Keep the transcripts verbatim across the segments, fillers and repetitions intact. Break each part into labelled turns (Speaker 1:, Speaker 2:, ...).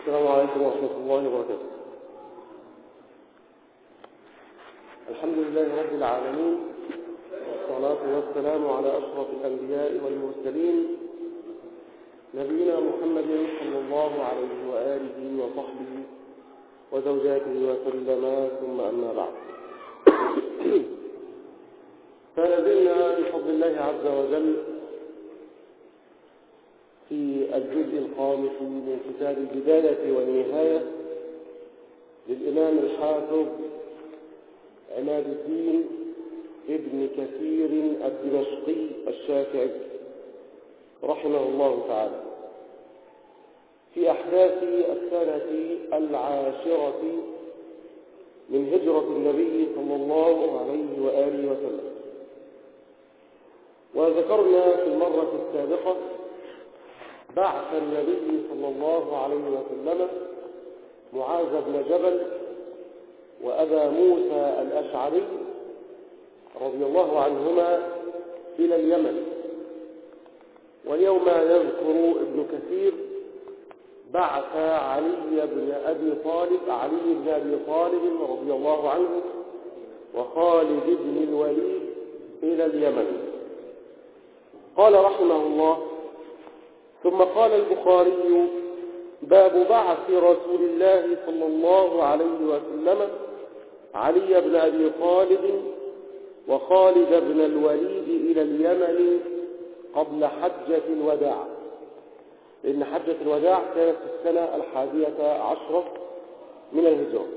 Speaker 1: السلام عليكم ورحمة الله وبركاته. الحمد لله رب العالمين، والصلاة والسلام على أشرف الأنبياء والمرسلين نبينا محمد صلى الله عليه وآله وصحبه وزوجاته وسلم، ثم أما بعد. فلازلنا بفضل الله عز وجل في الجزء الخامس من كتاب البداية والنهاية للإمام الحافظ عماد الدين ابن كثير الدمشقي الشافعي رحمه الله تعالى، في أحداث السنة العاشرة من هجرة النبي صلى الله عليه وآله وسلم. وذكرنا في المرة السابقة بعث النبي صلى الله عليه وسلم معاذ بن جبل وأبا موسى الأشعري رضي الله عنهما إلى اليمن. واليوم يذكر ابن كثير بعث علي بن أبي طالب علي بن أبي طالب رضي الله عنه وخالد بن الوليد إلى اليمن. قال رحمه الله: ثم قال البخاري: باب بعث رسول الله صلى الله عليه وسلم علي بن أبي طالب وخالد بن الوليد إلى اليمن قبل حجة الوداع، لأن حجة الوداع كانت في السنة الحادية عشرة من الهجرة.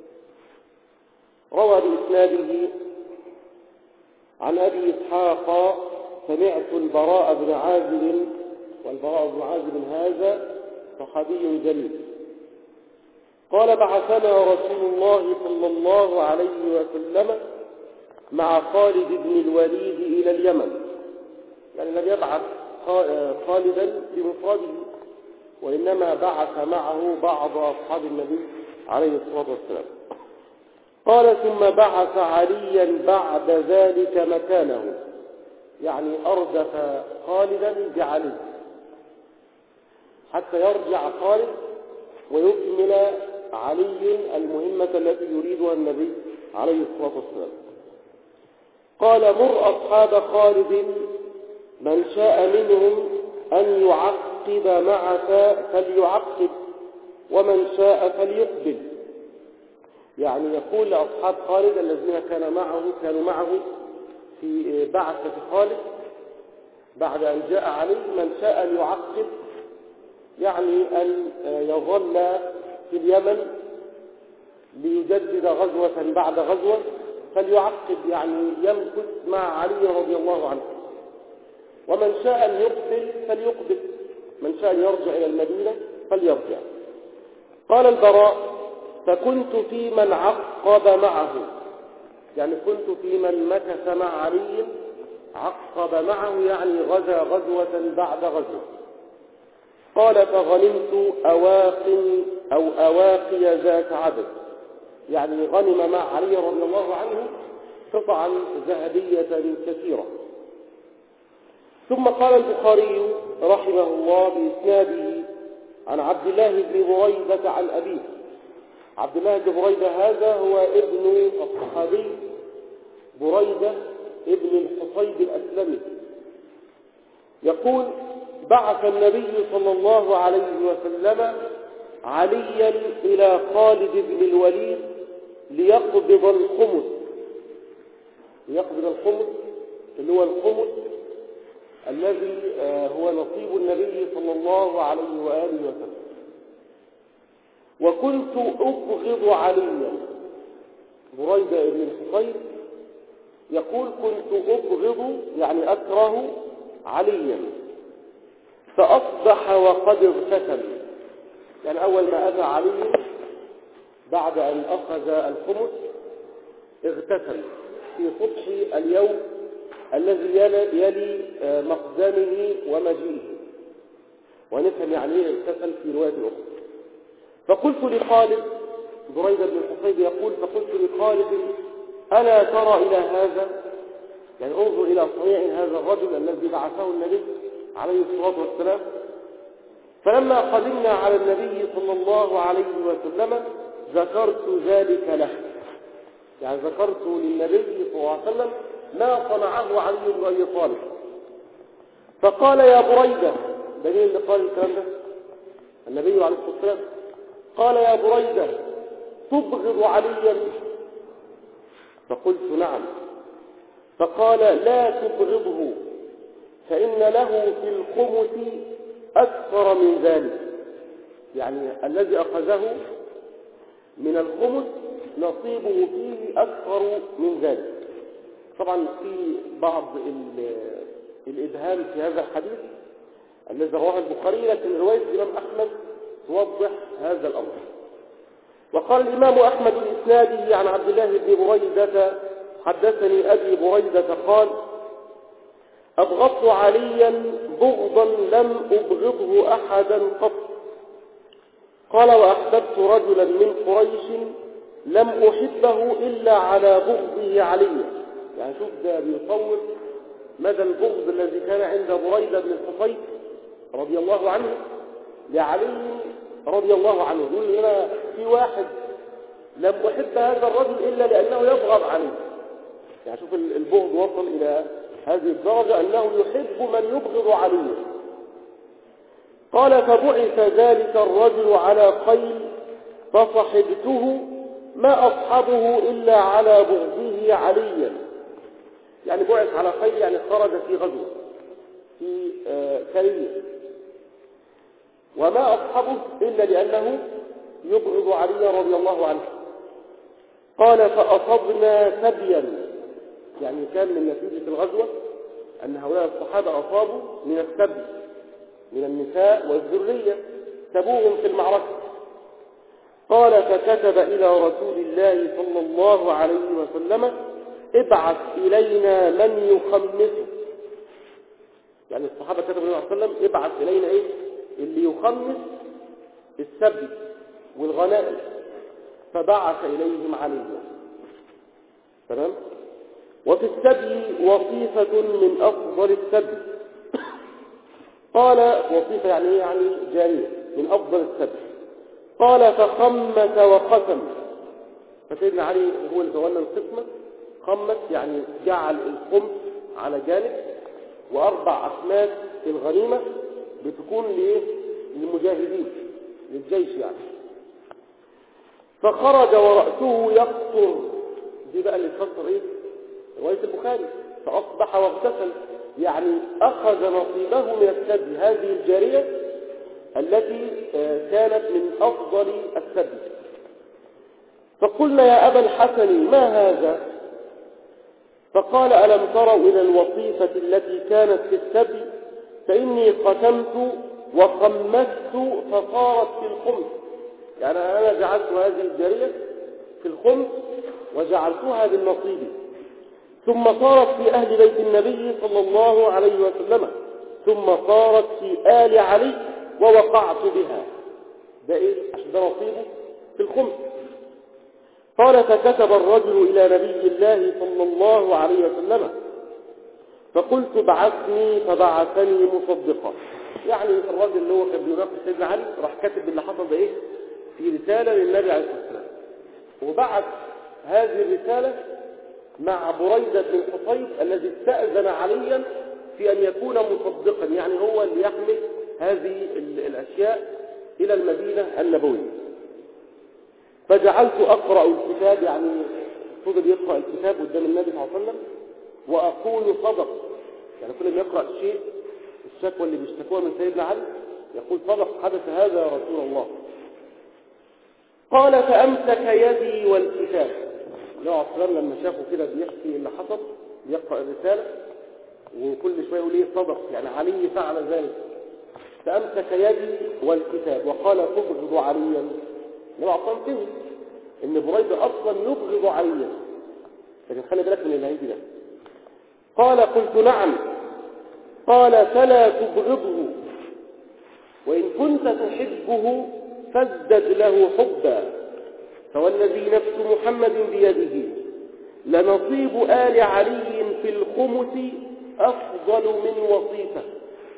Speaker 1: روى بإسناده عن أبي إسحاق: سمعت البراء بن عازب، والبراء بن عازب هذا صحابي جليل، قال: بعثنا رسول الله صلى الله عليه وسلم مع خالد بن الوليد إلى اليمن. يعني لم يبعث خالدا بمفرده، وإنما بعث معه بعض أصحاب النبي عليه الصلاة والسلام. قال: ثم بعث عليا بعد ذلك مكانه، يعني أردف خالدا بعلي حتى يرجع خالد ويكمل علي المهمة التي يريدها النبي عليه الصلاة والسلام. قال: مر أصحاب خالد من شاء منهم أن يعقب معك فليعقب، ومن شاء فليقبل. يعني يقول لأصحاب خالد الذين كان معه كانوا معه في بعثة خالد بعد أن جاء علي: من شاء أن يعقب، يعني أن يظل في اليمن ليجدد غزوة بعد غزوة فليعقب، يعني يمكث مع علي رضي الله عنه. ومن شاء أن يقبل فليقبل، من شاء أن يرجع إلى المدينة فليرجع. قال البراء: فكنت في من عقب معه، يعني كنت في من مكث مع علي، عقب معه يعني غزا غزوة بعد غزوة. قال: فغنمت أواق أو أواقي ذات عدد، يعني غنم مع علي رضي الله عنه قطعا ذهبية كثيرة. ثم قال البخاري رحمه الله بإسناده عن عبد الله بن بريدة عن أبيه. عبد الله بن بريدة هذا هو ابن الصحابي بريدة ابن الحصيب الأسلمي، يقول: بعث النبي صلى الله عليه وسلم عليا إلى خالد بن الوليد ليقبض الخمس. ليقبض الخمس اللي هو الخمس الذي هو نصيب النبي صلى الله عليه وآله وسلم. وكنت أبغض عليا. بريدة بن الحصيب يقول: كنت أبغض يعني أكره عليا، فأصبح وقد اغتسل. يعني أول ما أتى علي بعد أن أخذ الخمس اغتسل في صبح اليوم الذي يلي مقدمه ومجيئه، ونفهم يعني ايه اغتسل في رواية أخرى. فقلت لخالد، بريدة بن الحصيب يقول: فقلت لخالد: ألا ترى إلى هذا؟ يعني انظر إلى صنيع هذا الرجل الذي بعثه النبي عليه الصلاة والسلام. فلما قدمنا على النبي صلى الله عليه وسلم ذكرت ذلك له، يعني ذكرت للنبي صلى الله عليه وسلم ما صنعه علي بن أبي طالب. فقال يا بريدة، دليل اللي قال الكلام ده النبي عليه الصلاة والسلام، قال يا بريدة تبغض عليا؟ فقلت نعم. فقال لا تبغضه، فإن له في الخمس أكثر من ذلك، يعني الذي أخذه من الخمس نصيبه فيه أكثر من ذلك. طبعا في بعض الإبهام في هذا الحديث الذي رواه البخاري، لكن رواية الإمام أحمد توضح هذا الأمر. وقال الإمام أحمد الإسنادي عن عبد الله بن بريدة حدثني أبي بريدة قال أبغضت عليا بغضا لم أبغضه أحدا قط. قال وأحببت رجلا من قريش لم أحبه إلا على بغضه علي. يعني شوف ده بيصور مدى البغض الذي كان عند بريدة بن الحصيب رضي الله عنه لعلي رضي الله عنه. يقول لنا في واحد لم أحب هذا الرجل إلا لأنه يبغض عليه. يعني شوف البغض وصل إلى هذه الدرجة أنه يحب من يبغض عليه. قال فبعث ذلك الرجل على خيل فصحبته ما أصحبه إلا على بغضه عليا. يعني بعث على خيل، يعني خرج في غزوة في سرية، وما أصحبه إلا لأنه يبغض علي رضي الله عنه. قال فأصبنا سبيا، يعني كان من نتيجة الغزوة أن هؤلاء الصحابة أصابوا من السبي من النساء والذرية، سبوهم في المعركة. قال فكتب إلى رسول الله صلى الله عليه وسلم ابعث إلينا من يخمسه. يعني الصحابة كتبوا النبي صلى الله عليه وسلم ابعث إلينا إيه اللي يخمس السبي والغنائم، فبعث إليهم عليا. تمام. وفي السبي وصيفة من أفضل السبي. قال وصيفة يعني إيه؟ يعني جارية من أفضل السبي. قال فخمس وقسم، فسيدنا علي هو اللي تولى القسمة. خمس يعني جعل الخمس على جانب، وأربع أخماس الغنيمة بتكون لإيه؟ للمجاهدين للجيش يعني. فخرج ورأسه يقطر، دي بقى اللي تفسر إيه؟ رواية البخاري. فأصبح واغتسل، يعني أخذ نصيبه من السبي، هذه الجارية التي كانت من أفضل السبي. فقلنا يا أبا الحسن ما هذا؟ فقال ألم تروا إلى الوصيفة التي كانت في السبي؟ فإني قسمت وخمست فصارت في الخمس. يعني أنا جعلت هذه الجارية في الخمس وجعلتها بالنصيب، ثم صارت في أهل بيت النبي صلى الله عليه وسلم، ثم صارت في آل علي ووقعت بها. ده إيه؟ عشان ده نصيبه في الخمس. قال فكتب الرجل إلى نبي الله صلى الله عليه وسلم فقلت بعثني فبعثني مصدقا. يعني الراجل اللي هو كان بيناقش سيدنا علي راح كاتب اللي حصل ده إيه في رسالة للنبي عليه الصلاة والسلام، وبعث هذه الرسالة مع بريدة بن الحصيب الذي استأذن عليا في أن يكون مصدقا، يعني هو اللي يحمل هذه الأشياء إلى المدينة النبوية. فجعلت أقرأ الكتاب، يعني فضل يقرأ الكتاب قدام النبي صلى الله عليه وسلم، وأقول صدق. يعني كل ما يقرأ شيء الشكوى اللي بيشتكوها من سيدنا علي يقول صدق حدث هذا يا رسول الله. قال فأمسك يدي والكتاب. النبي عليه الصلاة والسلام لما شافه كده بيحكي اللي حصل بيقرأ الرسالة وكل شوية يقول ايه صدق، يعني علي فعل ذلك. فأمسك يدي والكتاب وقال تبغض عليا. النبي عليه الصلاة والسلام ان بريدة اصلا يبغض عليا، لكن خلي بالك من اللي هيجي ده. قال قلت نعم. قال فلا تبغضه، وإن كنت تحبه فازدد له حبا، فوالذي نفس محمد بيده لنصيب آل علي في الخمس أفضل من وصيفة.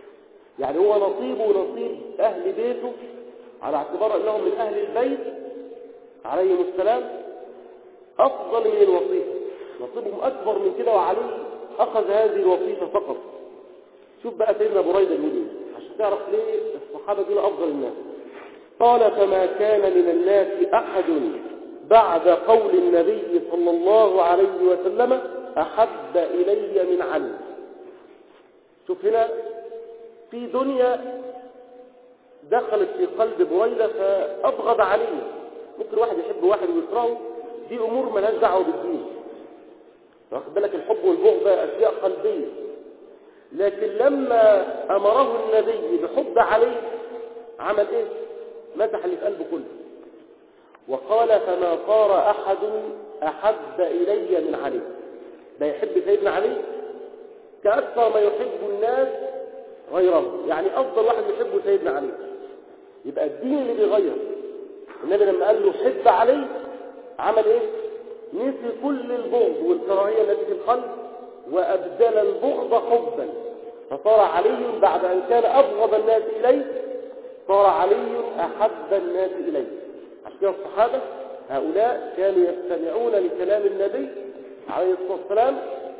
Speaker 1: يعني هو نصيبه ونصيب أهل بيته على اعتبار أنهم من أهل البيت عليهم السلام أفضل من الوصيفة، نصيبهم أكبر من كده، وعليه أخذ هذه الوصيفة فقط. شوف بقى سيدنا بريدة يقول عشان تعرف ليه الصحابة دول أفضل الناس. قال: فما كان من الناس أحد بعد قول النبي صلى الله عليه وسلم أحب إلي من علي. شوف هنا في دنيا دخلت في قلب بريدة فأبغض عليه. ممكن واحد يحب واحد ويكرهه، دي أمور ملهاش دعوة بالدين، واخد بالك؟ الحب والبغض أشياء قلبية. لكن لما أمره النبي بحب عليه عمل إيه؟ مسح اللي في قلبه كله، وقال: فما صار أحد أحب إلي من علي. ده يحب سيدنا علي كأكثر ما يحب الناس غيره، يعني أفضل واحد يحبه سيدنا علي. يبقى الدين اللي بيغير. النبي لما قال له حب علي عمل إيه؟ نسي كل البغض والكراهية التي في القلب وأبدل البغض حبا، فصار علي بعد أن كان أبغض الناس إليه صار علي أحب الناس إليه. عشان كده الصحابة هؤلاء كانوا يستمعون لكلام النبي عليه الصلاة والسلام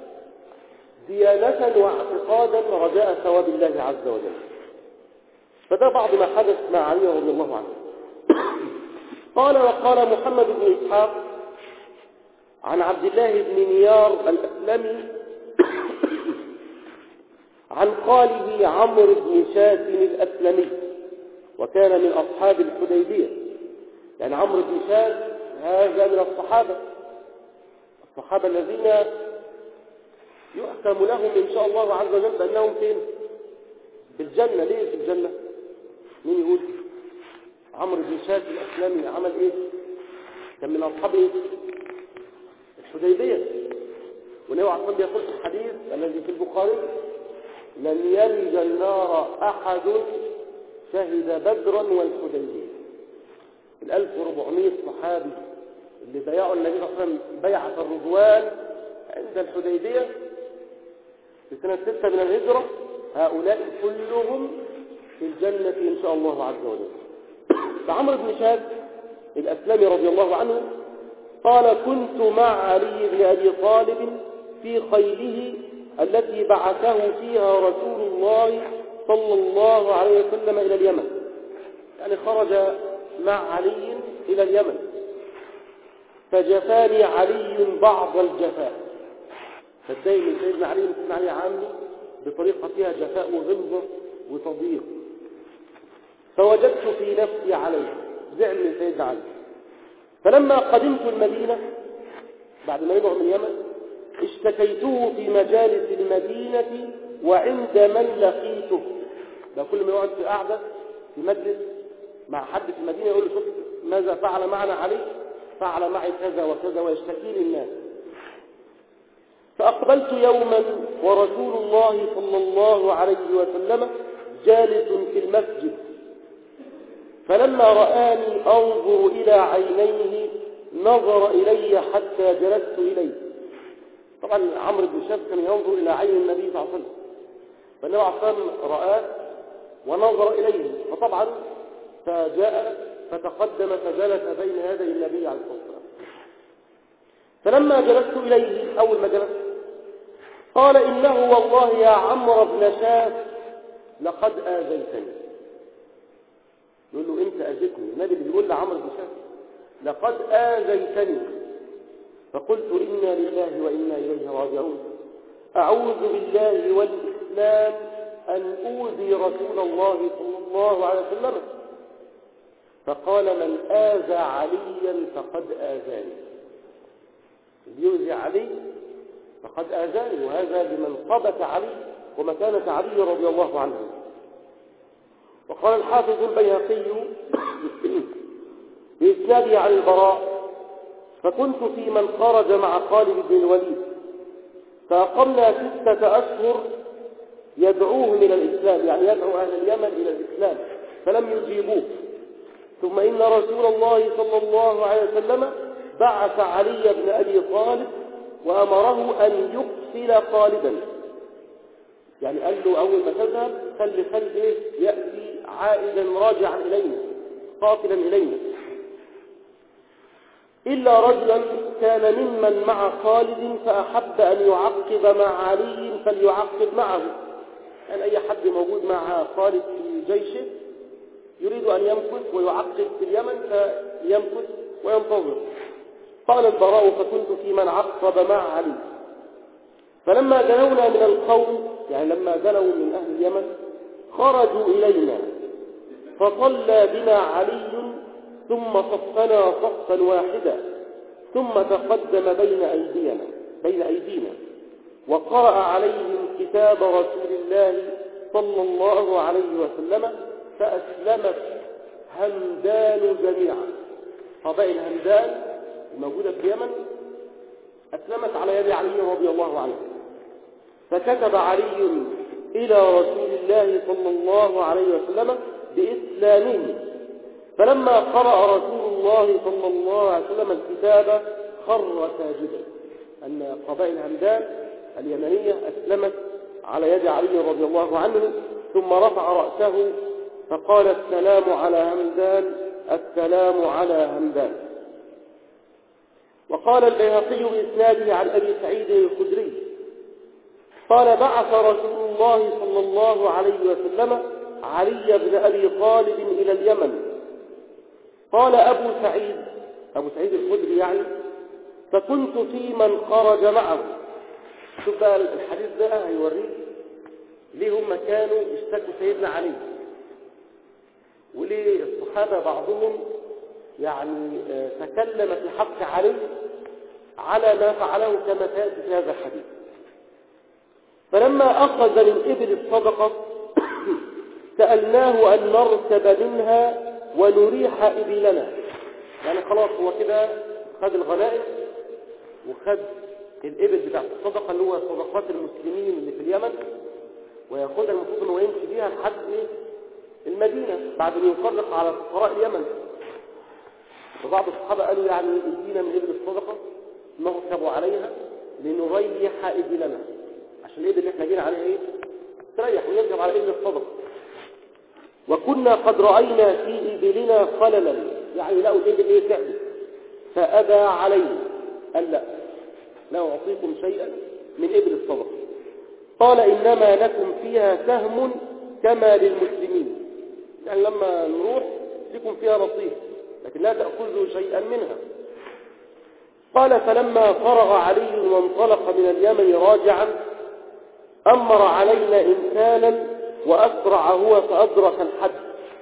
Speaker 1: ديانة واعتقادا رجاء ثواب الله عز وجل. فده بعض ما حدث مع علي رضي الله عنه. قال: وقال محمد بن إسحاق عن عبد الله بن نيار الأسلمي عن خاله عمرو بن شاتم الأسلمي، وكان من أصحاب الحديبية. يعني عمرو بن شاتم هذا من الصحابة الصحابة الذين يحكم لهم إن شاء الله عز وجل بأنهم فين؟ في الجنة. ليه في الجنة؟ مين يقول؟ عمرو بن شاتم الأسلمي عمل إيه؟ كان من أصحاب إيه؟ الحديبية. والنبي عليه الصلاة والسلام يقول في الحديث الذي في البخاري: لن يلج النار أحد شهد بدرا والحديبية. الألف وربعمائة صحابي اللي بايعوا النبي صلى الله عليه وسلم بيعة الرضوان عند الحديبية في سنة ستة من الهجرة، هؤلاء كلهم في الجنة إن شاء الله عز وجل. فعمرو بن شاتم الأسلمي رضي الله عنه قال: كنت مع علي بن أبي طالب في خيله التي بعثه فيها رسول الله صلى الله عليه وسلم إلى اليمن. يعني خرج مع علي إلى اليمن، فجفاني علي بعض الجفاء. فالدين من سيدنا علي من سيدنا علي عامله بطريقة فيها جفاء وغلظة وتضييق، فوجدت في نفسي عليه زعل من سيدنا علي. فلما قدمت المدينة بعد ما يرجع من اليمن اشتكيته في مجالس المدينة وعند من لقيته. ده كل ما يقعد في قاعدة في مجلس مع حد في المدينة يقول له: شوف ماذا فعل معنا علي، فعل معي كذا وكذا، ويشتكي للناس. فأقبلت يوما ورسول الله صلى الله عليه وسلم جالس في المسجد، فلما رآني أنظر إلى عينيه نظر إلي حتى جلست إليه. طبعا عمرو بن شاتم كان ينظر إلى عين النبي صلى الله عليه وسلم، فالنبي عليه الصلاة والسلام رآه ونظر إليه، فطبعا فجاء فتقدم فجلس بين يدي النبي عليه الصلاة والسلام. فلما جلست إليه أول ما جلست قال: إنه والله يا عمرو بن شاتم لقد آذيتني. يقول له: أنت أذيتني. النبي بيقول لعمرو بن شاتم: لقد آذيتني. فقلت: إنا لله وإنا إليه راجعون. أعوذ بالله والإسلام أن أوذي رسول الله صلى الله عليه وسلم. فقال: من آذى عليا فقد آذاني. اللي يؤذي علي فقد آذاني، وهذا بمنقبة علي ومكانة علي رضي الله عنه. وقال الحافظ البيهقي بإسناده عن البراء: فكنت في من خرج مع خالد بن الوليد، فأقمنا ستة أشهر يدعوهم إلى الإسلام، يعني يدعو أهل اليمن إلى الإسلام، فلم يجيبوه. ثم إن رسول الله صلى الله عليه وسلم بعث علي بن أبي طالب وأمره أن يقتل خالدا، يعني قال له أول ما تذهب خلي خالد إيه يأتي عائدا راجعا إلينا قاتلا إلينا، إلا رجلا كان ممن مع خالد فأحب أن يعقب مع علي فليعقب معه. يعني أي حد موجود مع خالد في جيشه يريد أن يمكث ويعقب في اليمن فليمكث وينتظر. قال البراء فكنت في من عقب مع علي. فلما دنونا من القوم، يعني لما دنوا من أهل اليمن، خرجوا إلينا فصلى بنا علي ثم صفنا صفا واحدا ثم تقدم بين أيدينا بين أيدينا وقرأ عليهم كتاب رسول الله صلى الله عليه وسلم فأسلمت همدان جميعا. قبائل همدان الموجودة في اليمن أسلمت على يد علي رضي الله عنه. فكتب علي إلى رسول الله صلى الله عليه وسلم بإسلامه، فلما قرأ رسول الله صلى الله عليه وسلم الكتاب خر ساجدا. أن قبائل همدان اليمنية أسلمت على يد علي رضي الله عنه، ثم رفع رأسه فقال السلام على همدان السلام على همدان. وقال البيهقي بإسناده عن أبي سعيد الخدري قال بعث رسول الله صلى الله عليه وسلم علي بن أبي طالب إلى اليمن. قال أبو سعيد أبو سعيد الخدري يعني فكنت في من خرج معه. شوف بقى الحديث ده هيوريك ليه هم كانوا اشتكوا سيدنا علي، وليه الصحابة بعضهم يعني تكلم في حق علي على ما فعله كما سيأتي في هذا الحديث. فلما أخذ من إبل الصدقة سألناه أن نركب منها ونريح إبلنا. يعني خلاص هو كده خد الغنائم وخد الإبل بتاعت الصدقة اللي هو صدقات المسلمين اللي في اليمن، ويأخذها المفروض أنه يمشي بيها لحد المدينة بعد أن ينفرق على فقراء اليمن. فبعض الصحابة قالوا يعني ادينا من إبل الصدقة نركب عليها لنريح إبلنا، عشان الإبل اللي احنا جينا عليها ايه تريح ونركب على إبل الصدقة. وكنا قد رأينا في إبلنا خللا، يعني لقوا الإبل ايه تعبت فأبى علينا، قال لا لا أعطيكم شيئا من إبل الصدقة. قال إنما لكم فيها سهم كما للمسلمين، يعني لما نروح لكم فيها نصيب لكن لا تأخذوا شيئا منها. قال فلما فرغ علي وانطلق من اليمن راجعا أمر علينا إنسانا وأسرع هو فأدرك الحج.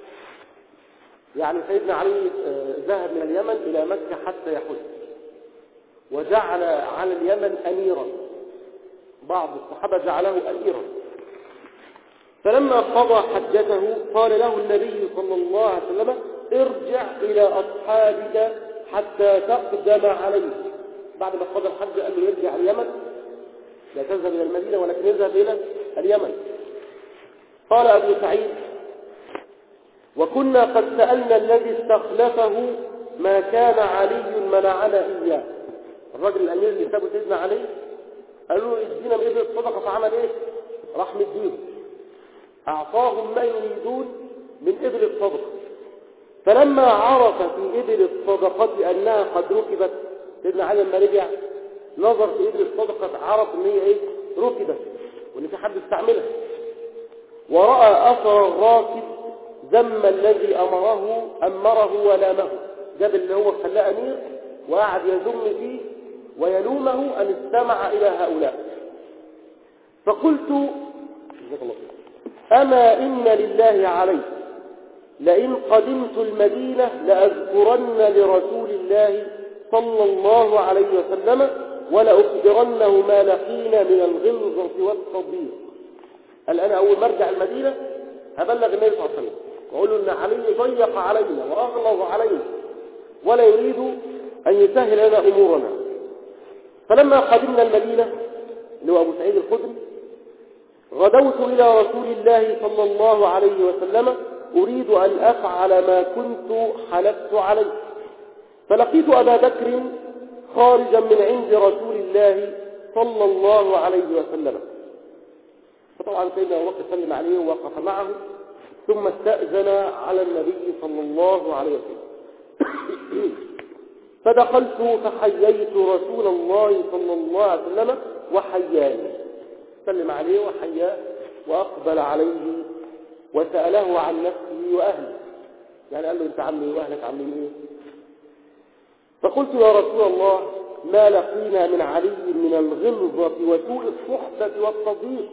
Speaker 1: يعني سيدنا علي ذهب من اليمن إلى مكة حتى يحج، وجعل على اليمن أميرا، بعض الصحابة جعله أميرا. فلما قضى حجته قال له النبي صلى الله عليه وسلم ارجع إلى أصحابك حتى تقدم عليه. بعد ما قضى الحج قال له يرجع اليمن، لا تذهب إلى المدينة ولكن يذهب إلى اليمن. قال أبو سعيد وكنا قد سألنا الذي استخلفه ما كان علي منعنا إياه. الرجل الأمير اللي سابه سيدنا علي قالوا له ادينا من إبل الصدقة، فعمل إيه؟ راح مديهم، أعطاهم ما يريدون من إبل الصدقة. فلما عرف في إبل الصدقة أنها قد ركبت، سيدنا علي لما رجع نظر في إبل الصدقة عرف أن هي إيه؟ ركبت وأن في حد استعملها، ورأى أثر الراكب ذم الذي أمره أمره ولامه، جاب اللي هو خلاه أمير وقعد يذم فيه ويلومه أن استمع إلى هؤلاء. فقلت أما إن لله علي لئن قدمت المدينة لأذكرن لرسول الله صلى الله عليه وسلم ولأخبرنه ما لقينا من الغلظة والتضييق. قال أنا أول ما أرجع المدينة هبلغ النبي صلى الله عليه وسلم وأقول له إن علي ضيق علينا وأغلظ علينا ولا يريد أن يسهل لنا أمورنا. فلما قدمنا المدينة اللي هو أبو سعيد الخدري غدوت إلى رسول الله صلى الله عليه وسلم أريد أن أفعل ما كنت حلفت عليه، فلقيت أبا بكر خارجا من عند رسول الله صلى الله عليه وسلم فطبعا سيدنا أبو بكر سلم عليه ووقف معه، ثم استأذن على النبي صلى الله عليه وسلم. فدخلت فحييت رسول الله صلى الله عليه وسلم وحياني، سلم عليه وحياه وأقبل عليه وسأله عن نفسه وأهله، يعني قال له أنت عامل إيه وأهلك عاملين إيه؟ فقلت يا رسول الله ما لقينا من علي من الغلظة وسوء الصحبة والتضييق.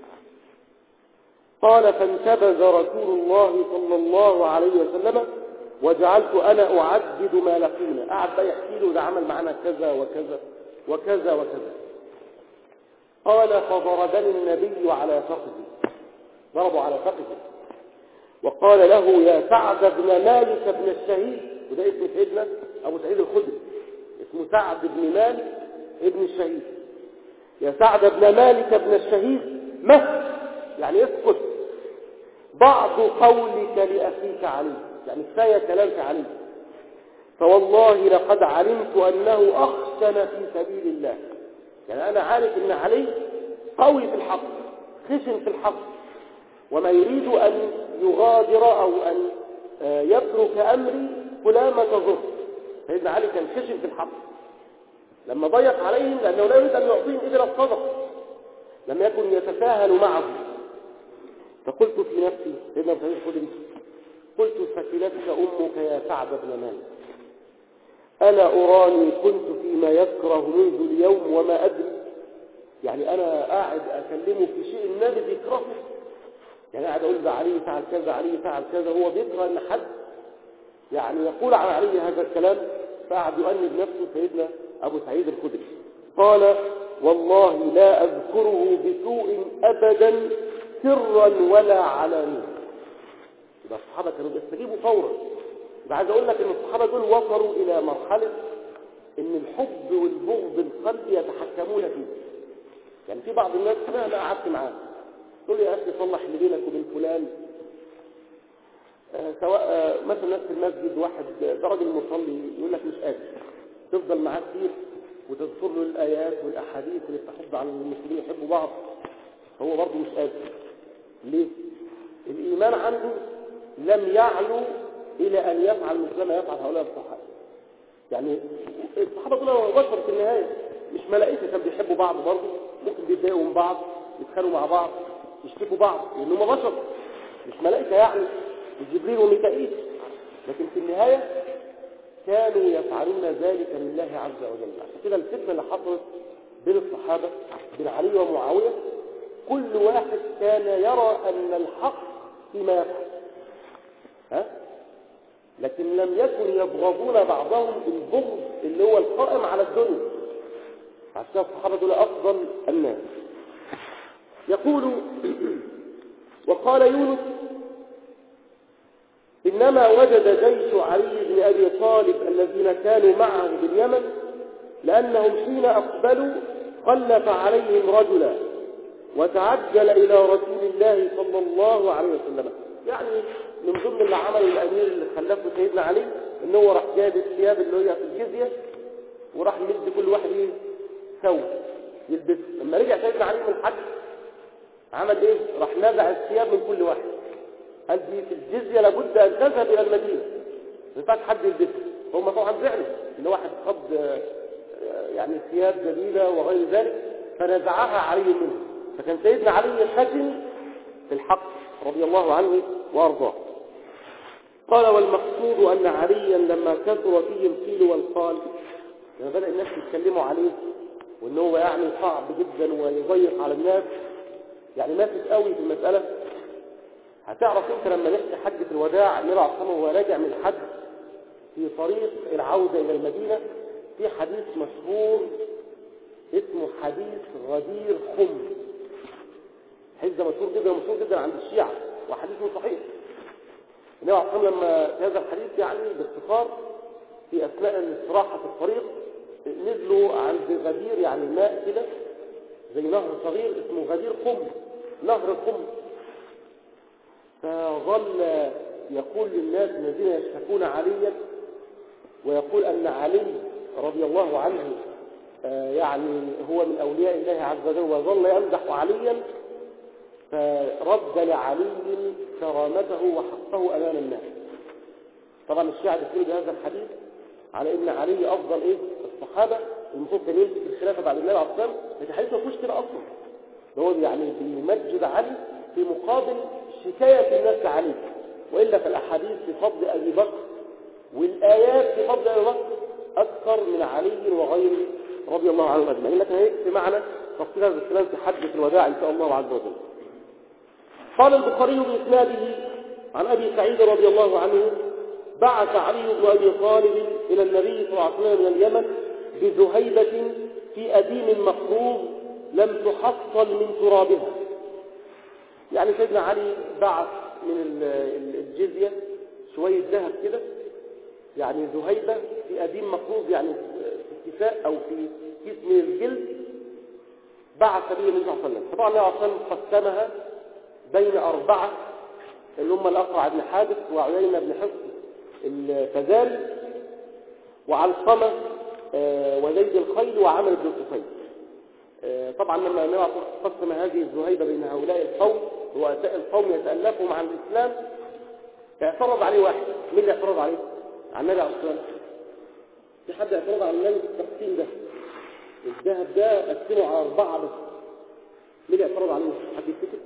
Speaker 1: قال فانتبذ رسول الله صلى الله عليه وسلم وجعلت أنا أعدد ما لقينا، قعد بقى يحكي له ده عمل معنا كذا وكذا وكذا وكذا. قال فضربني النبي على فخذي، ضربوا على فخذي وقال له يا سعد بن مالك بن الشهيد، وده اسم سيدنا أبو سعيد الخدري، اسمه سعد بن مالك ابن الشهيد. يا سعد بن مالك بن الشهيد مه، يعني اسكت، بعض قولك لأخيك علي، يعني كفاية كلامك علي، فوالله لقد علمت أنه أخشن في سبيل الله، يعني أنا عارف أن علي قوي في الحق، خشن في الحق، وما يريد أن يغادر أو أن يترك أمري فلا ما تظن. سيدنا علي كان خشن في الحق لما ضيق عليهم، لأنه لا يريد أن يعطيهم إبرة الصدق، لم يكن يتساهل معه. فقلت في نفسي، سيدنا أبو سعيد الخدري، قلت ثكلتك أمك يا سعد بن مالك، ألا أراني كنت فيما يكره منذ اليوم وما أدري، يعني أنا قاعد أكلمه في شيء النبي بيكرهه، يعني قاعد أقول ده علي فعل كذا علي فعل كذا، هو بيكره أن حد يعني يقول عن علي هذا الكلام، فقعد يؤنب نفسه سيدنا أبو سعيد الخدري. قال والله لا أذكره بسوء أبدا سرا ولا علانية. يبقى الصحابة كانوا بيستجيبوا فورا. يبقى عايز أقول لك إن الصحابة دول وصلوا إلى مرحلة إن الحب والبغض القلبي يتحكمون فيه. يعني في بعض الناس مهما قعدت معاه تقول لي يا أخي صلح اللي بينك وبين فلان، آه سواء آه مثلا ناس في المسجد واحد ده راجل مصلي يقول لك مش قادر، تفضل معاه كتير وتذكر له الآيات والأحاديث اللي تحض على المسلمين يحبوا بعض، هو برضه مش قادر. ليه؟ الإيمان عنده لم يعلو إلى أن يفعل مثل ما يفعل هؤلاء الصحابة. يعني الصحابة دول بشر في النهاية، مش ملائكة، كانوا بيحبوا بعض برضه، ممكن بيتضايقوا من بعض، يتخانقوا مع بعض، يشتكوا بعض، لأنهم بشر مش ملائكة، يعني مش جبريل وميكائيل، لكن في النهاية كانوا يفعلون ذلك لله عز وجل. عشان كده الفتنة اللي حصلت بين الصحابة بين علي ومعاوية، كل واحد كان يرى أن الحق فيما يفعل، ها؟ لكن لم يكن يبغضون بعضهم البغض اللي هو القائم على الدنيا. عشان الصحابة دول أفضل الناس. يقول وقال يونس إنما وجد جيش علي بن أبي طالب الذين كانوا معه باليمن لأنهم حين أقبلوا خلف عليهم رجلا وتعجل إلى رسول الله صلى الله عليه وسلم. يعني من ضمن اللي عمل الأمير اللي خلفه سيدنا علي إن هو راح جاب الثياب اللي هي في الجزية وراح يلبس كل واحد ايه ثوب يلبسه. لما رجع سيدنا علي من الحج عمل ايه؟ راح نزع الثياب من كل واحد، قال دي في الجزية لابد أن تذهب إلى المدينة، ما ينفعش حد يلبسها. هم طبعا زعلوا إن واحد خد يعني ثياب جديدة وغير ذلك، فنزعها علي منه. فكان سيدنا علي خشن في الحق رضي الله عنه وأرضاه. قال والمقصود أن عليا لما كثر فيه القيل والقال، لما بدأ الناس يتكلموا عليه وأنه هو يعني صعب جدا ويضيق على الناس، يعني ماسك قوي في المسألة. هتعرف انت لما نحكي حجة الوداع النبي عليه الصلاة والسلام وهو راجع من الحج في طريق العودة إلى المدينة، في حديث مشهور اسمه حديث غدير خم. حديث مشهور جدا مشهور جدا عند الشيعة وحديث صحيح. النبي عليه الصلاة والسلام لما هذا الحديث يعني باختصار في أثناء الاستراحة في الطريق نزلوا عند غدير، يعني ماء كده زي نهر صغير اسمه غدير خم، نهر خم. فظل يقول للناس الذين يشتكون عليا ويقول أن علي رضي الله عنه يعني هو من أولياء الله عز وجل، وظل يمدح عليا فرد لعلي كرامته وحقه أمام الناس. طبعا الشيعة بيقولوا بهذا الحديث على ان علي افضل ايه الصحابه، المفروض كان يمسك الخلافه بعد النبي عليه الصلاه والسلام، لكن الحديث ما فيهوش كده اصلا. ده هو يعني بيمجد علي في مقابل شكايه الناس لعلي، والا فالاحاديث في فضل ابي بكر والايات في فضل ابي بكر اكثر من علي وغيره رضي الله عنهم اجمعين. لكن هيكفي معنا تفصيل هذا الكلام في حديث الوداع ان شاء الله عز وجل. قال البخاري باسناده عن ابي سعيد رضي الله عنه: بعث علي بن أبي طالب إلى النبي صلى الله عليه وسلم من اليمن بذهيبة في أديم مفروض لم تحصل من ترابها. يعني سيدنا علي بعث من الجزية شوية ذهب كده، يعني ذهيبة في أديم مفروض، يعني في كفاء أو في كيس من الجلد، بعث به النبي صلى الله عليه وسلم. فطبعا النبي صلى الله عليه وسلم قسمها بين أربعة اللي هم الأقرع بن حابس وعيينة بن حصن الفزاري وعلقمة وزيد الخيل وعمر بن الطفيل. طبعا لما النبي قسم هذه الذهيبة بين هؤلاء القوم، رؤساء القوم يتألفهم عن الإسلام، اعترض عليه واحد. مين اللي اعترض عليه؟ عن النبي عليه الصلاة والسلام. في حد اعترض على النبي في التقسيم ده؟ الذهب ده قسمه على أربعة بس. مين اللي اعترض عليه؟ حد يفتكر؟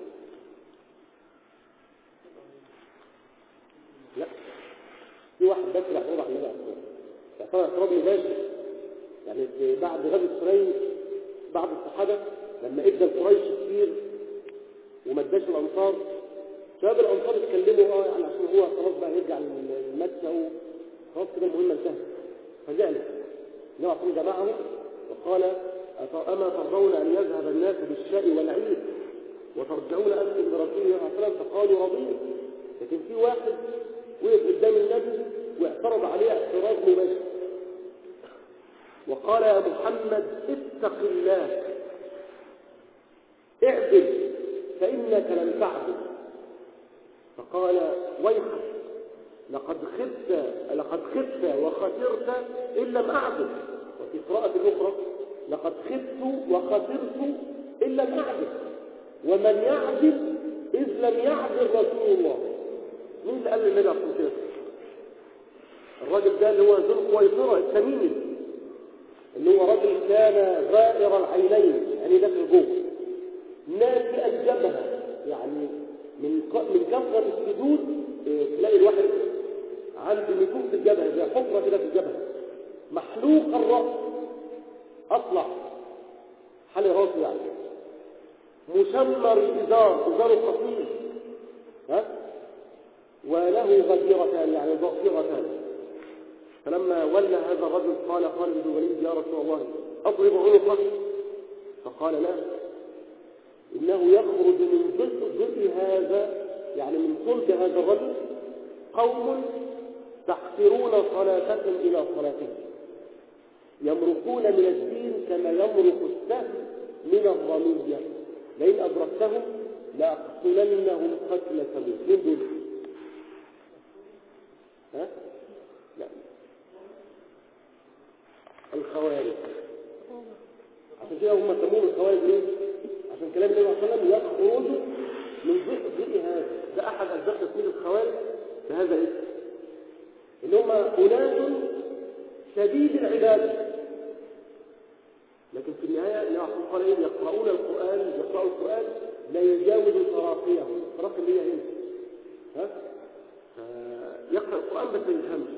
Speaker 1: لا، في واحد بس اللي اعترض على النبي عليه الصلاة والسلام. اعترض اعتراض مباشر. يعني بعد غزوة حنين بعض الصحابة لما ادى القريش كتير وما اداش الانصار، شباب الانصار اتكلموا اه يعني عشان هو خلاص بقى يرجع لمكة وخلاص كده المهمة انتهت، فزعلوا. النبي عليه جمعهم وقال: أما ترضون أن يذهب الناس بالشاء والعير وترجعون أنتم برسول الله صلى الله عليه وسلم؟ فقالوا رضينا. لكن في واحد وقف قدام النبي واعترض عليه اعتراض مباشر وقال: يا محمد اتق الله، اعدل فإنك لم تعدل. فقال: ويحك، لقد خبت لقد خبت وخسرت إن لم أعدل. وفي قراءة أخرى: لقد خبت وخسرت إن لم أعدل، ومن يعدل إذ لم يعدل رسول الله. مين اللي قال للنبي عليه الصلاة والسلام؟ الراجل ده اللي هو ذو الخويصرة التميمي، اللي هو رجل كان غائر العينين، يعني ده في الجوع، ناسئ الجبهة، يعني من من كثرة السجود تلاقي الواحد عنده نتوء في الجبهة زي حفرة كده في الجبهة، محلوق الرأس، أطلع حال راسه، يعني مشمر الإزار، إزاره قصير، ها، وله غديرتان يعني ضفيرتان. فلما ولى هذا الرجل قال خالد بن الوليد: يا رسول الله أضرب عنقه؟ فقال: لا، إنه يخرج من ضد هذا، يعني من صلب هذا الرجل، قوم تحقرون صلاتكم إلى صلاتهم، يمرقون من الدين كما يمرق السهم من الرمية، لئن أدركتهم لأقتلنهم قتل ثمود. مين دول؟ ها؟ لا، الخوارج. عشان كده هم سموهم الخوارج ليه؟ عشان كلام النبي صلى الله عليه وسلم: يخرج من ضد هذا. ده أحد أسباب تسمية الخوارج بهذا الاسم، إن هم أناس شديد العبادة، لكن في النهاية النبي قال إيه؟ يقرؤون القرآن يقرأوا القرآن لا يجاوز تراقيهم. تراقي اللي هي هنا، ها؟ يقرأ القرآن بس ما يفهمش،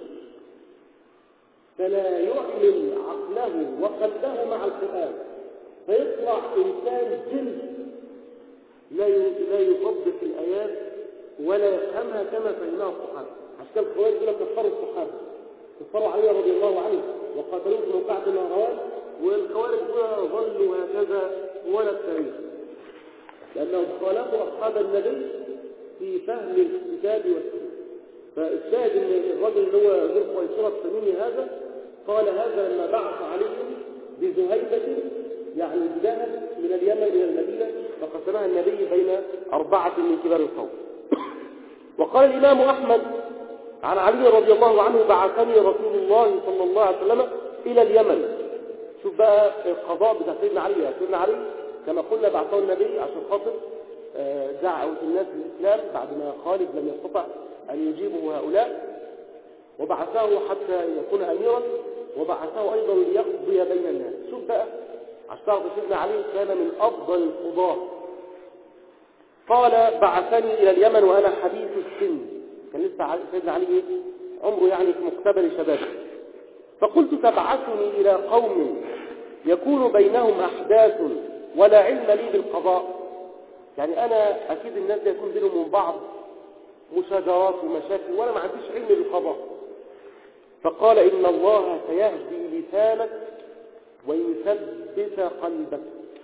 Speaker 1: فلا يعمل عقله وقلبه مع القرآن، فيطلع إنسان جلد لا لا يطبق الآيات ولا يفهمها كما فهمها الصحابة. عشان الخوارج دول كفروا الصحابة، كفروا علي رضي الله عنه وقاتلوه في موقعة النهروان، والخوارج دول ظلوا هكذا ولا التاريخ، لأنهم خالفوا أصحاب النبي في فهم الكتاب والسنة. فالشاهد ان الرجل اللي هو ذو الخويصرة التميمي هذا قال هذا لما بعث عليهم بذهيبة، يعني ذهب من اليمن إلى المدينة، فقسمها النبي بين أربعة من كبار القوم. وقال الإمام أحمد عن علي رضي الله عنه: بعثني رسول الله صلى الله عليه وسلم إلى اليمن. شوف بقى القضاء بتاع سيدنا علي. سيدنا علي كما قلنا بعثه النبي عشان خاطر دعوة الناس للإسلام بعد ما خالد لم يستطع أن يجيبه هؤلاء، وبعثه حتى يكون أميرا، وبعثه أيضا ليقضي بين الناس. شوف بقى، عشان سيدنا علي كان من أفضل القضاة. قال بعثني إلى اليمن وأنا حديث السن، كان لسه سيدنا علي إيه؟ عمره يعني في مقتبل شبابه. فقلت تبعثني إلى قوم يكون بينهم أحداث ولا علم لي بالقضاء، يعني أنا أكيد الناس دي يكون بينهم من بعض مشاجرات ومشاكل وأنا ما عنديش علم بالقضاء. فقال إن الله سيهدي لسانك ويثبت قلبك.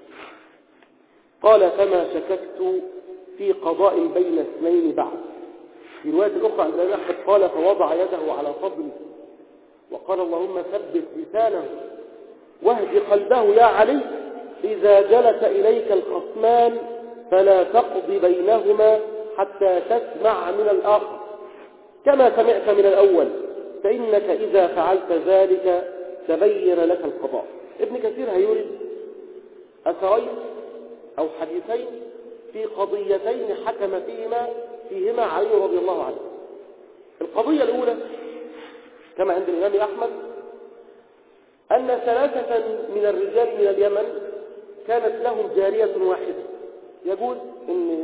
Speaker 1: قال فما شككت في قضاء بين اثنين بعد. في رواية أخرى عند الإمام أحمد قال فوضع يده على صدره وقال اللهم ثبت لسانه واهد قلبه يا علي، إذا جلس إليك الخصمان فلا تقضي بينهما حتى تسمع من الآخر كما سمعت من الأول، فإنك إذا فعلت ذلك تبين لك القضاء. ابن كثير هيورد أثرين أو حديثين في قضيتين حكم فيهما فيهما علي رضي الله عنه. القضية الأولى كما عند الإمام أحمد أن ثلاثة من الرجال من اليمن كانت لهم جارية واحدة. يجوز أن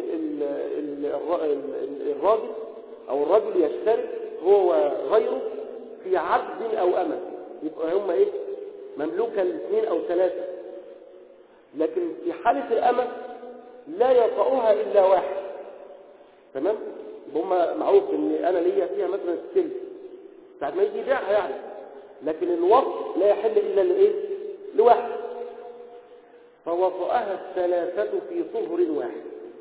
Speaker 1: الراجل أو الرجل يشترك هو وغيره في عبد أو أمة، يبقى هم إيه؟ مملوكة الاثنين أو ثلاثة. لكن في حالة الأمة لا يطأها إلا واحد، تمام؟ هم معروف أن أنا ليا فيها مثلا السلف ساعة ما يجي يبيعها يعني، لكن الوقت لا يحل إلا لإيه؟ لواحد. فوطأها الثلاثة في صهر واحد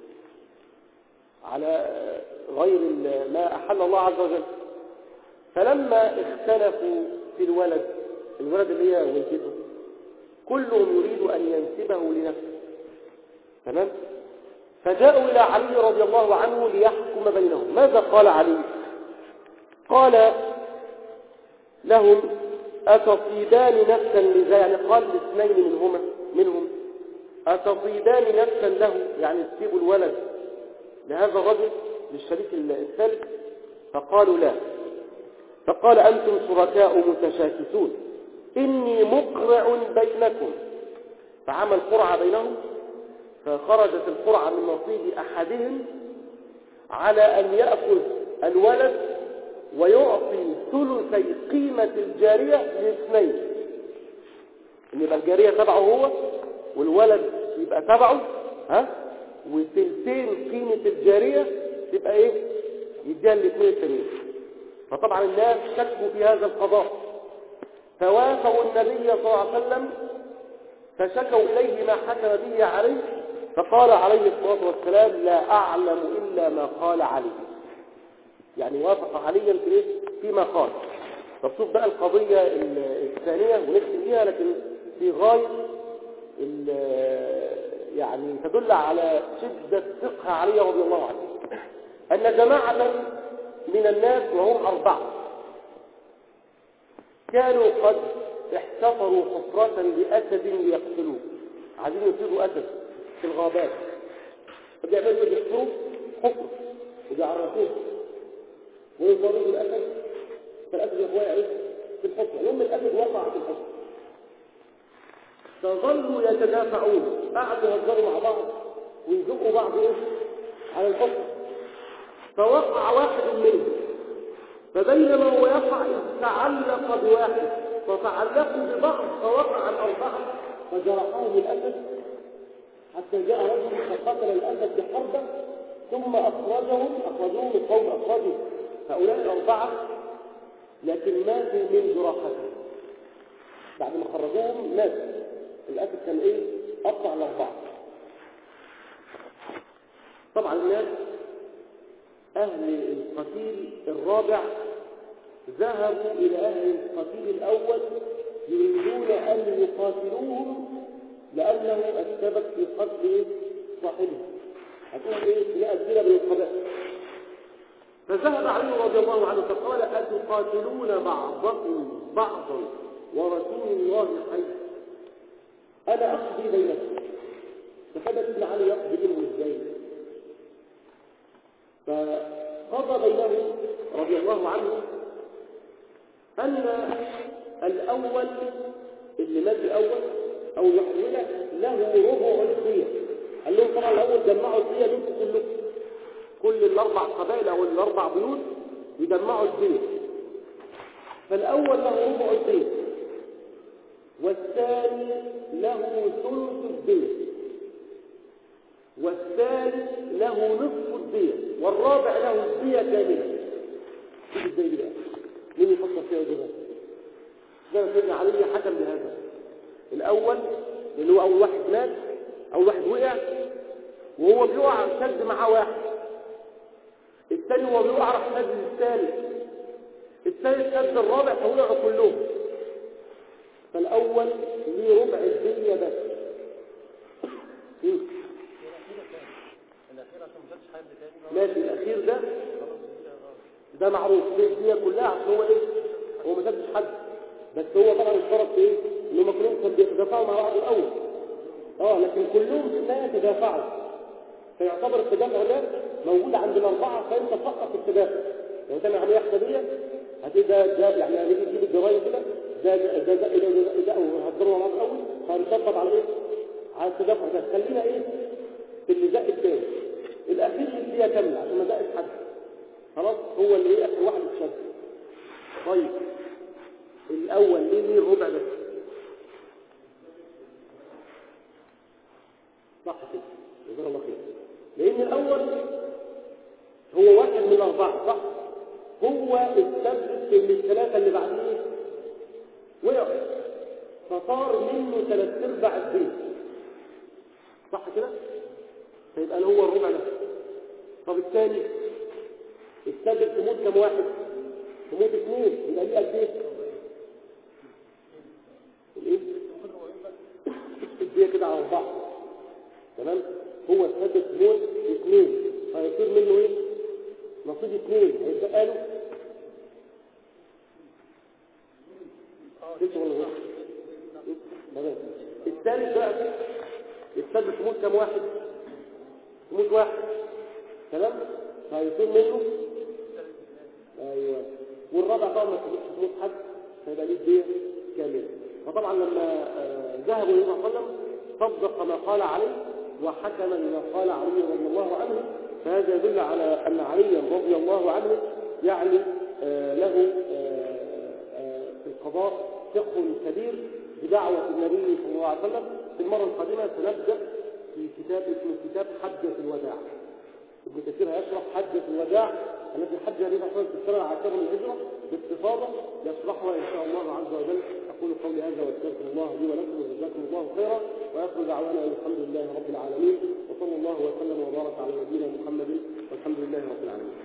Speaker 1: على غير ما أحل الله عز وجل. فلما اختلفوا في الولد، الولد اللي هي ولدته، كلهم يريد أن ينسبه لنفسه، تمام؟ فجاءوا إلى علي رضي الله عنه ليحكم بينهم. ماذا قال علي؟ قال لهم أتصيدان نفسا لذا، يعني قال لاثنين منهما منهم أتصيدان نفسا له، يعني تسيبوا الولد لهذا الرجل للشريك الثالث؟ فقالوا لا. فقال أنتم شركاء متشاكسون، إني مقرع بينكم. فعمل قرعة بينهم، فخرجت القرعة من نصيب أحدهم على أن يأخذ الولد ويعطي ثلثي قيمة الجارية لاثنين، إن يبقى الجارية تبعه هو والولد يبقى تبعه، ها، وثلثين قيمة الجارية تبقى إيه؟ يديها الاثنين التانيين. فطبعا الناس شكوا في هذا القضاء، فوافقوا النبي صلى الله عليه وسلم فشكوا إليه ما حكم به عليه، فقال عليه الصلاة والسلام لا أعلم إلا ما قال علي، يعني وافق عليا في إيه؟ فيما قال. طب شوف بقى القضية الثانية ونختم بيها، لكن في غاية يعني تدل على شدة فقه علي رضي الله عنه. أن جماعة من الناس وهم أربعة كانوا قد احتفروا حفرة لأسد ليقتلوه، عايزين يصيدوا أسد في الغابات، فبيعملوا يحفروا حفرة ويعرفوه ويضربوا الأسد، فالأسد يقوى في الحفرة. يوم الأسد وقع في الحفرة فظلوا يتدافعون، قعدوا يهزروا مع بعض ويزقوا بعض ايه على الحفرة. فوقع واحد منهم، فبينما هو يقع إذ تعلق بواحد، فتعلقوا ببعض فوقع الأربعة فجرحوه الأسد حتى جاء رجل فقتل الأسد بحربة، ثم أخرجهم أخرجوهم القوم أخرجوا هؤلاء الأربعة، لكن ماتوا من جراحتهم. بعد ما خرجوهم مات الأسد، كان إيه؟ قطع الأربعة. طبعا الناس أهل القتيل الرابع ذهبوا إلى أهل القتيل الأول يريدون أن يقاتلوهم لأنه السبب في قتل صاحبه، هتقول إيه؟ يأذن بالقبائل. فذهب علي رضي الله عنه فقال أتقاتلون بعضكم بعضا ورسول الله حي، أنا أقضي بينكم. فكذا ابن علي يقضي بينهم إزاي؟ فقضى بينهم رضي الله عنه أن الأول اللي مات الأول أو يحولة له ربع الدية. قال لهم طبعا الأول جمعوا الدية لكم كلكم، كل الأربع قبائل أو الأربع بيوت يجمعوا الدية. فالأول له ربع الدية، والثاني له ثلث الدية، والثالث له نصف الدية، والرابع له الدية كاملة. ايه ازاي دي بقى؟ مين يفكر فيها وجهها؟ ده سيدنا علي حكم بهذا. الأول اللي هو أول واحد مات، أول واحد وقع وهو بيقع شد معاه واحد، الثاني وهو بيقع راح شد الثالث، الثالث شد الرابع فوقعوا كلهم. فالأول ليه ربع الدنيا بس. ماشي الأخير ده ده معروف ليه الدنيا كلها عشان هو إيه؟ هو ما شدش حد، بس هو طبعا اشترط في إيه؟ إن هم كلهم كانوا بيتدافعوا مع بعض الأول. اه لكن كلهم لا يتدافعوا، فيعتبر التدافع ده موجود عند الأربعة، فأنت فقط في التدافع. لو تعمل عملية حسابية هتلاقي ده ده يعني هنيجي نجيب الجرايم كده ده ده ده إلى ده ده وهتضربوا مع بعض الأول فهنشطب على إيه؟ على التدافع ده. خلينا إيه؟ في اللي زق الثاني الأخير الدنيا كاملة عشان ما زقش حد. خلاص هو اللي إيه؟ آخر واحد اتشد. طيب الأول ليه ليه الربع ده؟ صح كده جزاك الله خير. لأن الأول هو واحد من الأربعة صح؟ هو السبب في الثلاثة اللي بعديه وقع فصار منه ثلاث أرباع الدين صح كده؟ فيبقى هو الربع ده. طب الثاني السبب تموت كم واحد؟ تموت اثنين يبقى ليه قد ايه؟ الايه؟ الدنيا كده على أربعة تمام؟ هو السبب تموت اثنين فيصير منه ايه؟ نصيب اثنين هيتبقى له ست ولا غير؟ تمام. الثالث بقى السبب تموت كم واحد؟ تموت واحد تمام؟ فيصير منه ايوه. والرابع طبعا ما تموت حد فيبقى ليه الدية كاملة. فطبعا لما ذهبوا النبي صلى الله عليه وسلم صدق ما قال عليه وحكم لما قال علي رضي الله عنه، فهذا يدل على أن عليا رضي الله عنه يعني آه له آه آه في القضاء فقه كبير بدعوة النبي صلى الله عليه وسلم. في المرة القادمة سنبدأ في كتاب اسمه كتاب حجة الوداع. ابن كثير هيشرح حجة الوداع التي حج النبي صلى الله عليه وسلم في السنة العاشرة من الهجرة باستفاضة يشرحها إن شاء الله عز وجل. أقول قولي هذا واستغفر الله لي ولكم وجزاكم الله خيرا، وآخر دعوانا الحمد لله رب العالمين، وصلى الله وسلم وبارك على نبينا محمد والحمد لله رب العالمين.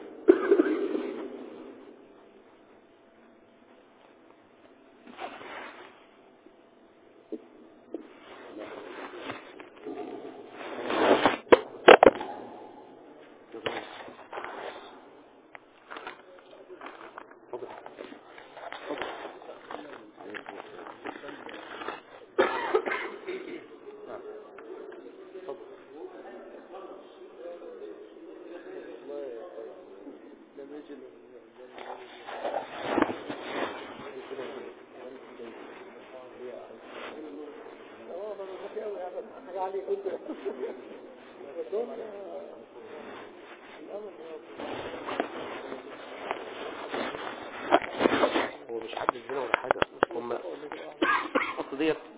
Speaker 1: هو مش حد الزنا ولا حاجة هم القصة ديت